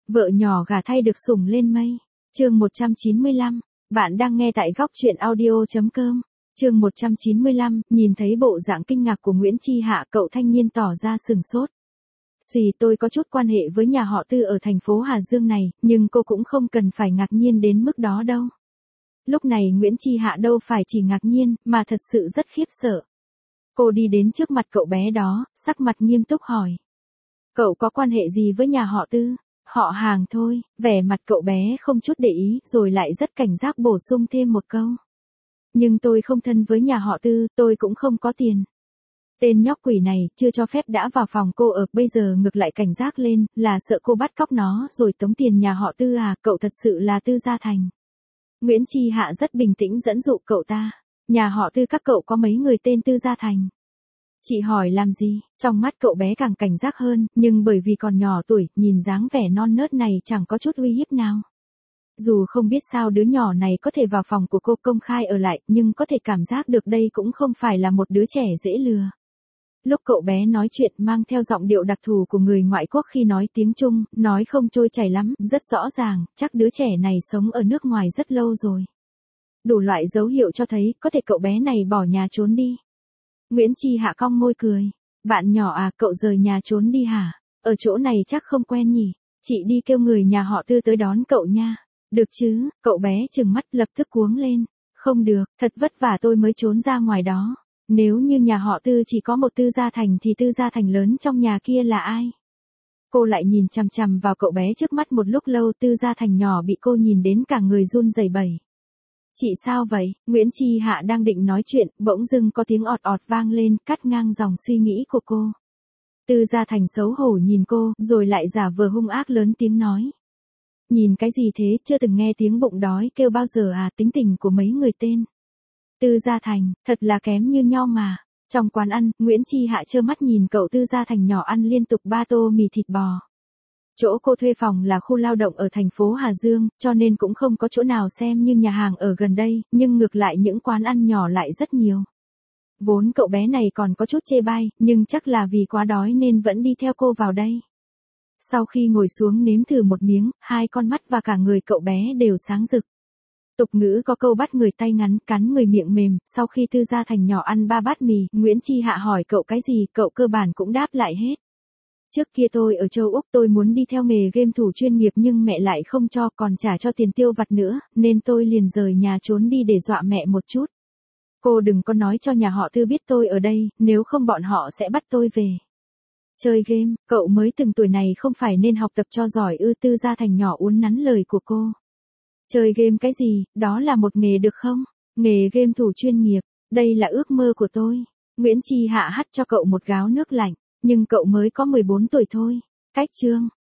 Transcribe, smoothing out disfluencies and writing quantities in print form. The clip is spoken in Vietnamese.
Vợ nhỏ gả thay được sủng lên mây. Chương 195. Bạn đang nghe tại góc truyện audio.com. Chương 195, nhìn thấy bộ dạng kinh ngạc của Nguyễn Chi Hạ, cậu thanh niên tỏ ra sửng sốt. Tôi có chút quan hệ với nhà họ Tư ở thành phố Hà Dương này, nhưng cô cũng không cần phải ngạc nhiên đến mức đó đâu. Lúc này Nguyễn Chi Hạ đâu phải chỉ ngạc nhiên, mà thật sự rất khiếp sợ. Cô đi đến trước mặt cậu bé đó, sắc mặt nghiêm túc hỏi. Cậu có quan hệ gì với nhà họ Tư? Họ hàng thôi, vẻ mặt cậu bé không chút để ý, rồi lại rất cảnh giác bổ sung thêm một câu. Nhưng tôi không thân với nhà họ Tư, tôi cũng không có tiền. Tên nhóc quỷ này, chưa cho phép đã vào phòng cô ở, bây giờ ngược lại cảnh giác lên, là sợ cô bắt cóc nó rồi tống tiền nhà họ Tư à, cậu thật sự là Tư Gia Thành. Nguyễn Chi Hạ rất bình tĩnh dẫn dụ cậu ta. Nhà họ Tư các cậu có mấy người tên Tư Gia Thành? Chị hỏi làm gì? Trong mắt cậu bé càng cảnh giác hơn, nhưng bởi vì còn nhỏ tuổi, nhìn dáng vẻ non nớt này chẳng có chút uy hiếp nào. Dù không biết sao đứa nhỏ này có thể vào phòng của cô công khai ở lại, nhưng có thể cảm giác được đây cũng không phải là một đứa trẻ dễ lừa. Lúc cậu bé nói chuyện mang theo giọng điệu đặc thù của người ngoại quốc khi nói tiếng Trung, nói không trôi chảy lắm, rất rõ ràng, chắc đứa trẻ này sống ở nước ngoài rất lâu rồi. Đủ loại dấu hiệu cho thấy, có thể cậu bé này bỏ nhà trốn đi. Nguyễn Chi Hạ cong môi cười. Bạn nhỏ à, cậu rời nhà trốn đi hả? Ở chỗ này chắc không quen nhỉ? Chị đi kêu người nhà họ Tư tới đón cậu nha. Được chứ? Cậu bé trừng mắt lập tức cuống lên. Không được, thật vất vả tôi mới trốn ra ngoài đó. Nếu như nhà họ Tư chỉ có một Tư Gia Thành thì Tư Gia Thành lớn trong nhà kia là ai? Cô lại nhìn chằm chằm vào cậu bé trước mắt một lúc lâu. Tư Gia Thành nhỏ bị cô nhìn đến cả người run rẩy bẩy. Chị sao vậy? Nguyễn Chi Hạ đang định nói chuyện, bỗng dưng có tiếng ọt ọt vang lên, cắt ngang dòng suy nghĩ của cô. Tư Gia Thành xấu hổ nhìn cô, rồi lại giả vờ hung ác lớn tiếng nói. Nhìn cái gì thế, chưa từng nghe tiếng bụng đói kêu bao giờ à, tính tình của mấy người tên. Tư Gia Thành, thật là kém như nhau mà. Trong quán ăn, Nguyễn Chi Hạ trơ mắt nhìn cậu Tư Gia Thành nhỏ ăn liên tục 3 tô mì thịt bò. Chỗ cô thuê phòng là khu lao động ở thành phố Hà Dương, cho nên cũng không có chỗ nào xem như nhà hàng ở gần đây, nhưng ngược lại những quán ăn nhỏ lại rất nhiều. Vốn cậu bé này còn có chút chê bai, nhưng chắc là vì quá đói nên vẫn đi theo cô vào đây. Sau khi ngồi xuống nếm thử một miếng, hai con mắt và cả người cậu bé đều sáng rực. Tục ngữ có câu bắt người tay ngắn, cắn người miệng mềm, sau khi Tư Gia Thành nhỏ ăn 3 bát mì, Nguyễn Chi Hạ hỏi cậu cái gì, cậu cơ bản cũng đáp lại hết. Trước kia tôi ở châu Úc tôi muốn đi theo nghề game thủ chuyên nghiệp nhưng mẹ lại không cho, còn trả cho tiền tiêu vặt nữa, nên tôi liền rời nhà trốn đi để dọa mẹ một chút. Cô đừng có nói cho nhà họ Tư biết tôi ở đây, nếu không bọn họ sẽ bắt tôi về. Chơi game, cậu mới từng tuổi này không phải nên học tập cho giỏi ư? Tư Gia Thành nhỏ uốn nắn lời của cô. Chơi game cái gì, đó là một nghề được không? Nghề game thủ chuyên nghiệp, đây là ước mơ của tôi. Nguyễn Chi Hạ hắt cho cậu một gáo nước lạnh. Nhưng cậu mới có 14 tuổi thôi. Cách chương.